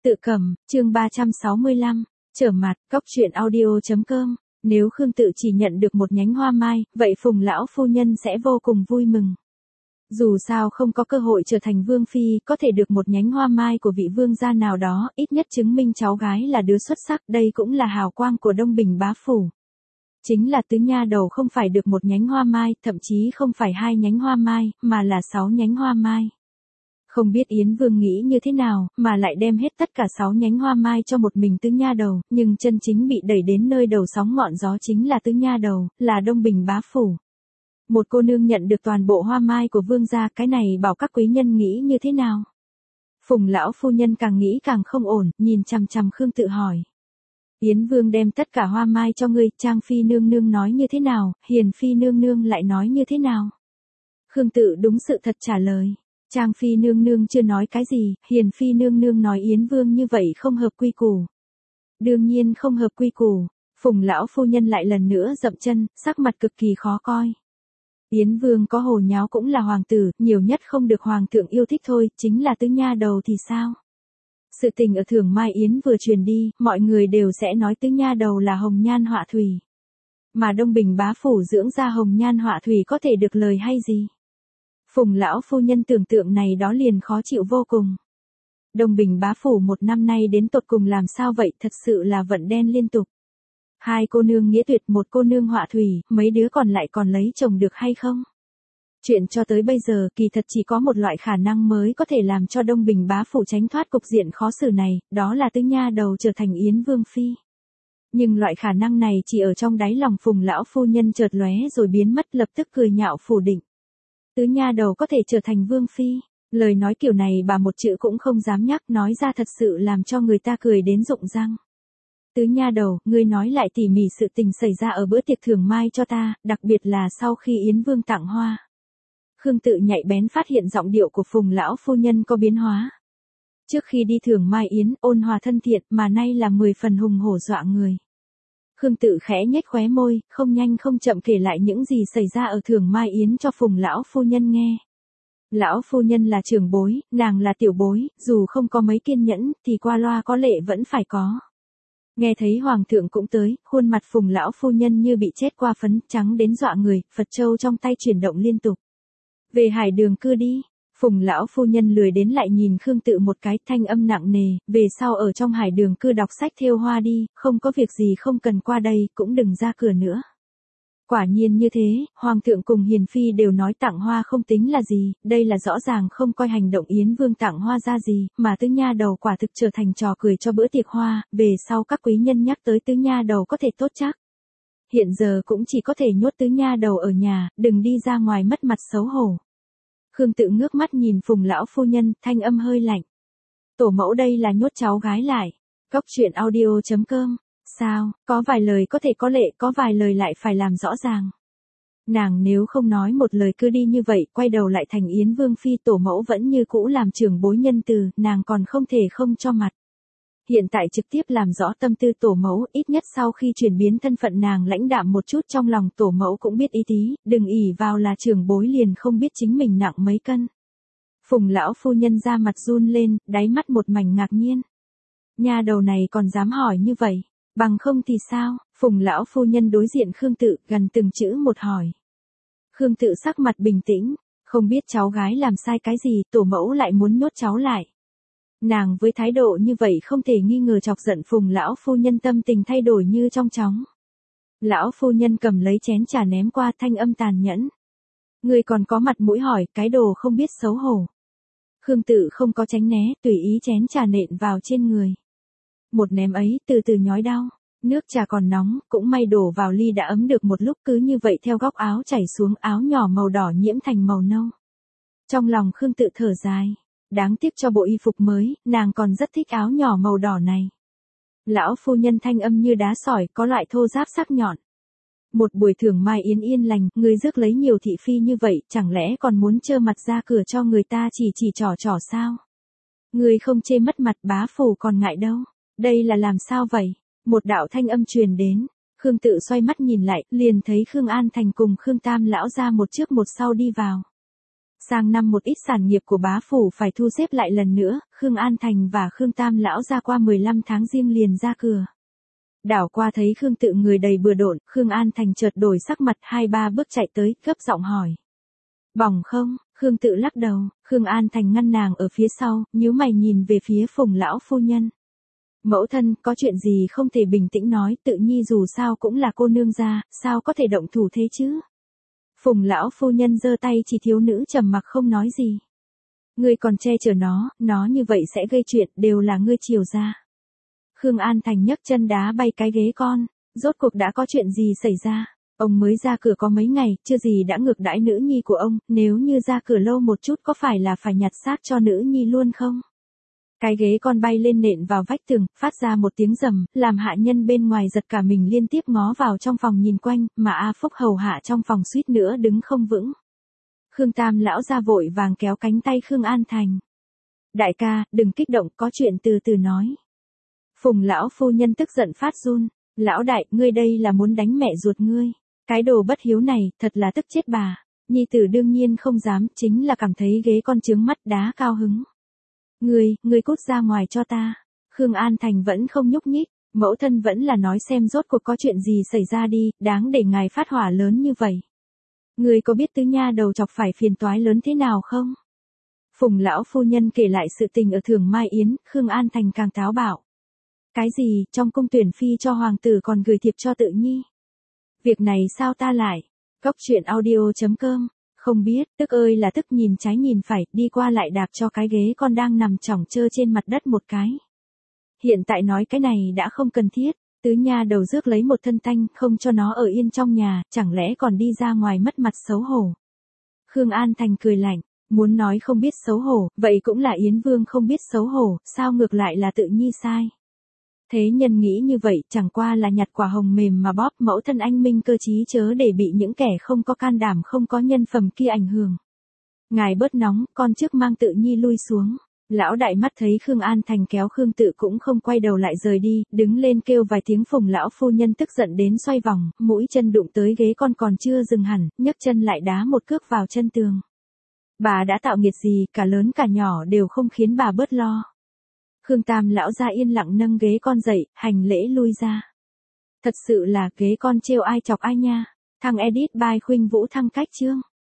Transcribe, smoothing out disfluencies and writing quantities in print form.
Tự cầm, chương 365, trở mặt, cóc truyện audio.com. Nếu Khương Tự chỉ nhận được một nhánh hoa mai, vậy Phùng lão phu nhân sẽ vô cùng vui mừng. Dù sao không có cơ hội trở thành vương phi, có thể được một nhánh hoa mai của vị vương gia nào đó, ít nhất chứng minh cháu gái là đứa xuất sắc, đây cũng là hào quang của Đông Bình bá phủ. Chính là tứ nha đầu không phải được một nhánh hoa mai, thậm chí không phải 2 nhánh hoa mai, mà là 6 nhánh hoa mai. Không biết Yến Vương nghĩ như thế nào, mà lại đem hết tất cả 6 nhánh hoa mai cho một mình tứ nha đầu, nhưng chân chính bị đẩy đến nơi đầu sóng ngọn gió chính là tứ nha đầu, là Đông Bình bá phủ. Một cô nương nhận được toàn bộ hoa mai của vương gia, cái này bảo các quý nhân nghĩ như thế nào? Phùng lão phu nhân càng nghĩ càng không ổn, nhìn chằm chằm Khương Tự hỏi. Yến Vương đem tất cả hoa mai cho ngươi, Trang Phi nương nương nói như thế nào, Hiền Phi nương nương lại nói như thế nào? Khương Tự đúng sự thật trả lời. Trang Phi nương nương chưa nói cái gì, Hiền Phi nương nương nói Yến Vương như vậy không hợp quy củ. Đương nhiên không hợp quy củ. Phùng lão phu nhân lại lần nữa dậm chân, sắc mặt cực kỳ khó coi. Yến Vương có hồ nháo cũng là hoàng tử, nhiều nhất không được hoàng thượng yêu thích thôi, chính là tứ nha đầu thì sao? Sự tình ở Thường Mai Yến vừa truyền đi, mọi người đều sẽ nói tứ nha đầu là hồng nhan họa thủy. Mà Đông Bình bá phủ dưỡng ra hồng nhan họa thủy có thể được lời hay gì? Phùng lão phu nhân tưởng tượng này đó liền khó chịu vô cùng. Đông Bình bá phủ một năm nay đến tột cùng làm sao vậy, thật sự là vận đen liên tục. 2 cô nương nghĩa tuyệt, 1 cô nương họa thủy, mấy đứa còn lại còn lấy chồng được hay không? Chuyện cho tới bây giờ kỳ thật chỉ có một loại khả năng mới có thể làm cho Đông Bình bá phủ tránh thoát cục diện khó xử này, đó là tứ nha đầu trở thành Yến Vương phi. Nhưng loại khả năng này chỉ ở trong đáy lòng Phùng lão phu nhân chợt lóe rồi biến mất, lập tức cười nhạo phủ định. Tứ nha đầu có thể trở thành vương phi, lời nói kiểu này bà một chữ cũng không dám nhắc, nói ra thật sự làm cho người ta cười đến rụng răng. Tứ nha đầu, ngươi nói lại tỉ mỉ sự tình xảy ra ở bữa tiệc Thường Mai cho ta, đặc biệt là sau khi Yến Vương tặng hoa. Khương Tự nhạy bén phát hiện giọng điệu của Phùng lão phu nhân có biến hóa. Trước khi đi Thường Mai Yến, ôn hòa thân thiện, mà nay là 10 phần hùng hổ dọa người. Khương Tự khẽ nhếch khóe môi, không nhanh không chậm kể lại những gì xảy ra ở Thường Mai Yến cho Phùng lão phu nhân nghe. Lão phu nhân là trưởng bối, nàng là tiểu bối, dù không có mấy kiên nhẫn, thì qua loa có lệ vẫn phải có. Nghe thấy hoàng thượng cũng tới, khuôn mặt Phùng lão phu nhân như bị chết qua phấn, trắng đến dọa người, Phật châu trong tay chuyển động liên tục. Về Hải Đường cư đi. Phùng lão phu nhân lười đến lại nhìn Khương Tự một cái, thanh âm nặng nề, về sau ở trong Hải Đường cư đọc sách thêu hoa đi, không có việc gì không cần qua đây, cũng đừng ra cửa nữa. Quả nhiên như thế, hoàng thượng cùng hiền phi đều nói tặng hoa không tính là gì, đây là rõ ràng không coi hành động Yến Vương tặng hoa ra gì, mà tứ nha đầu quả thực trở thành trò cười cho bữa tiệc hoa, về sau các quý nhân nhắc tới tứ nha đầu có thể tốt chắc. Hiện giờ cũng chỉ có thể nhốt tứ nha đầu ở nhà, đừng đi ra ngoài mất mặt xấu hổ. Khương Tự ngước mắt nhìn Phùng lão phu nhân, thanh âm hơi lạnh. Tổ mẫu đây là nhốt cháu gái lại. Cóc truyện audio.com. Sao, có vài lời có thể có lệ, có vài lời lại phải làm rõ ràng. Nàng nếu không nói một lời cứ đi như vậy, quay đầu lại thành Yến Vương phi, tổ mẫu vẫn như cũ làm trưởng bối nhân từ, nàng còn không thể không cho mặt. Hiện tại trực tiếp làm rõ tâm tư tổ mẫu, ít nhất sau khi chuyển biến thân phận nàng lãnh đạm một chút, trong lòng tổ mẫu cũng biết ý tí, đừng ỷ vào là trưởng bối liền không biết chính mình nặng mấy cân. Phùng lão phu nhân ra mặt run lên, đáy mắt một mảnh ngạc nhiên. Nha đầu này còn dám hỏi như vậy, bằng không thì sao? Phùng lão phu nhân đối diện Khương Tự, gần từng chữ một hỏi. Khương Tự sắc mặt bình tĩnh, không biết cháu gái làm sai cái gì, tổ mẫu lại muốn nhốt cháu lại. Nàng với thái độ như vậy không thể nghi ngờ chọc giận Phùng lão phu nhân, tâm tình thay đổi như trong chóng. Lão phu nhân cầm lấy chén trà ném qua, thanh âm tàn nhẫn. Người còn có mặt mũi hỏi, cái đồ không biết xấu hổ. Khương Tự không có tránh né, tùy ý chén trà nện vào trên người. Một ném ấy, từ từ nhói đau, nước trà còn nóng, cũng may đổ vào ly đã ấm được một lúc, cứ như vậy theo góc áo chảy xuống, áo nhỏ màu đỏ nhiễm thành màu nâu. Trong lòng Khương Tự thở dài. Đáng tiếc cho bộ y phục mới, nàng còn rất thích áo nhỏ màu đỏ này. Lão phu nhân thanh âm như đá sỏi, có loại thô ráp sắc nhọn. Một buổi Thường Mai Yến yên lành, ngươi rước lấy nhiều thị phi như vậy, chẳng lẽ còn muốn trơ mặt ra cửa cho người ta chỉ trỏ sao? Ngươi không chê mất mặt, bá phủ còn ngại đâu. Đây là làm sao vậy? Một đạo thanh âm truyền đến. Khương Tự xoay mắt nhìn lại, liền thấy Khương An Thành cùng Khương Tam lão ra một trước một sau đi vào. Sang năm một ít sản nghiệp của bá phủ phải thu xếp lại lần nữa, Khương An Thành và Khương Tam lão ra qua 15 tháng riêng liền ra cửa. Đảo qua thấy Khương Tự người đầy bừa độn, Khương An Thành chợt đổi sắc mặt 2-3 bước chạy tới, gấp giọng hỏi. Bỏng không? Khương Tự lắc đầu, Khương An Thành ngăn nàng ở phía sau, nhíu mày nhìn về phía Phùng lão phu nhân. Mẫu thân, có chuyện gì không thể bình tĩnh nói, Tự nhi dù sao cũng là cô nương gia, sao có thể động thủ thế chứ? Phùng lão phu nhân giơ tay chỉ thiếu nữ trầm mặc không nói gì. Ngươi còn che chở nó như vậy sẽ gây chuyện, đều là ngươi chiều ra. Khương An Thành nhấc chân đá bay cái ghế con, rốt cuộc đã có chuyện gì xảy ra? Ông mới ra cửa có mấy ngày, chưa gì đã ngược đãi nữ nhi của ông, nếu như ra cửa lâu một chút có phải là phải nhặt xác cho nữ nhi luôn không? Cái ghế con bay lên nện vào vách tường, phát ra một tiếng rầm, làm hạ nhân bên ngoài giật cả mình liên tiếp ngó vào trong phòng nhìn quanh, mà A Phúc hầu hạ trong phòng suýt nữa đứng không vững. Khương Tam lão ra vội vàng kéo cánh tay Khương An Thành. Đại ca, đừng kích động, có chuyện từ từ nói. Phùng lão phu nhân tức giận phát run, lão đại, ngươi đây là muốn đánh mẹ ruột ngươi. Cái đồ bất hiếu này, thật là tức chết bà. Nhi tử đương nhiên không dám, chính là cảm thấy ghế con chướng mắt đá cao hứng. Ngươi cút ra ngoài cho ta. Khương An Thành vẫn không nhúc nhích, mẫu thân vẫn là nói xem rốt cuộc có chuyện gì xảy ra đi, đáng để ngài phát hỏa lớn như vậy. Ngươi có biết tứ nha đầu chọc phải phiền toái lớn thế nào không? Phùng lão phu nhân kể lại sự tình ở Thường Mai Yến, Khương An Thành càng táo bạo. Cái gì, trong cung tuyển phi cho hoàng tử còn gửi thiệp cho Tự nhi? Việc này sao ta lại? Cốc truyện audio.com. Không biết, tức ơi là tức nhìn trái nhìn phải, đi qua lại đạp cho cái ghế con đang nằm chỏng chơ trên mặt đất một cái. Hiện tại nói cái này đã không cần thiết, tứ nha đầu rước lấy một thân tanh, không cho nó ở yên trong nhà, chẳng lẽ còn đi ra ngoài mất mặt xấu hổ. Khương An Thành cười lạnh, muốn nói không biết xấu hổ, vậy cũng là Yến Vương không biết xấu hổ, sao ngược lại là Tự nhi sai. Thế nhân nghĩ như vậy chẳng qua là nhặt quả hồng mềm mà bóp, mẫu thân anh minh cơ trí chớ để bị những kẻ không có can đảm không có nhân phẩm kia ảnh hưởng. Ngài bớt nóng, con trước mang Tự nhi lui xuống. Lão đại mắt thấy Khương An Thành kéo Khương Tự cũng không quay đầu lại rời đi, đứng lên kêu vài tiếng. Phùng lão phu nhân tức giận đến xoay vòng, mũi chân đụng tới ghế con còn chưa dừng hẳn, nhấc chân lại đá một cước vào chân tường. Bà đã tạo nghiệt gì, cả lớn cả nhỏ đều không khiến bà bớt lo. Khương Tam lão ra yên lặng nâng ghế con dậy, hành lễ lui ra. Thật sự là ghế con trêu ai chọc ai nha. Thằng edit by Khuynh Vũ thăng cách chương.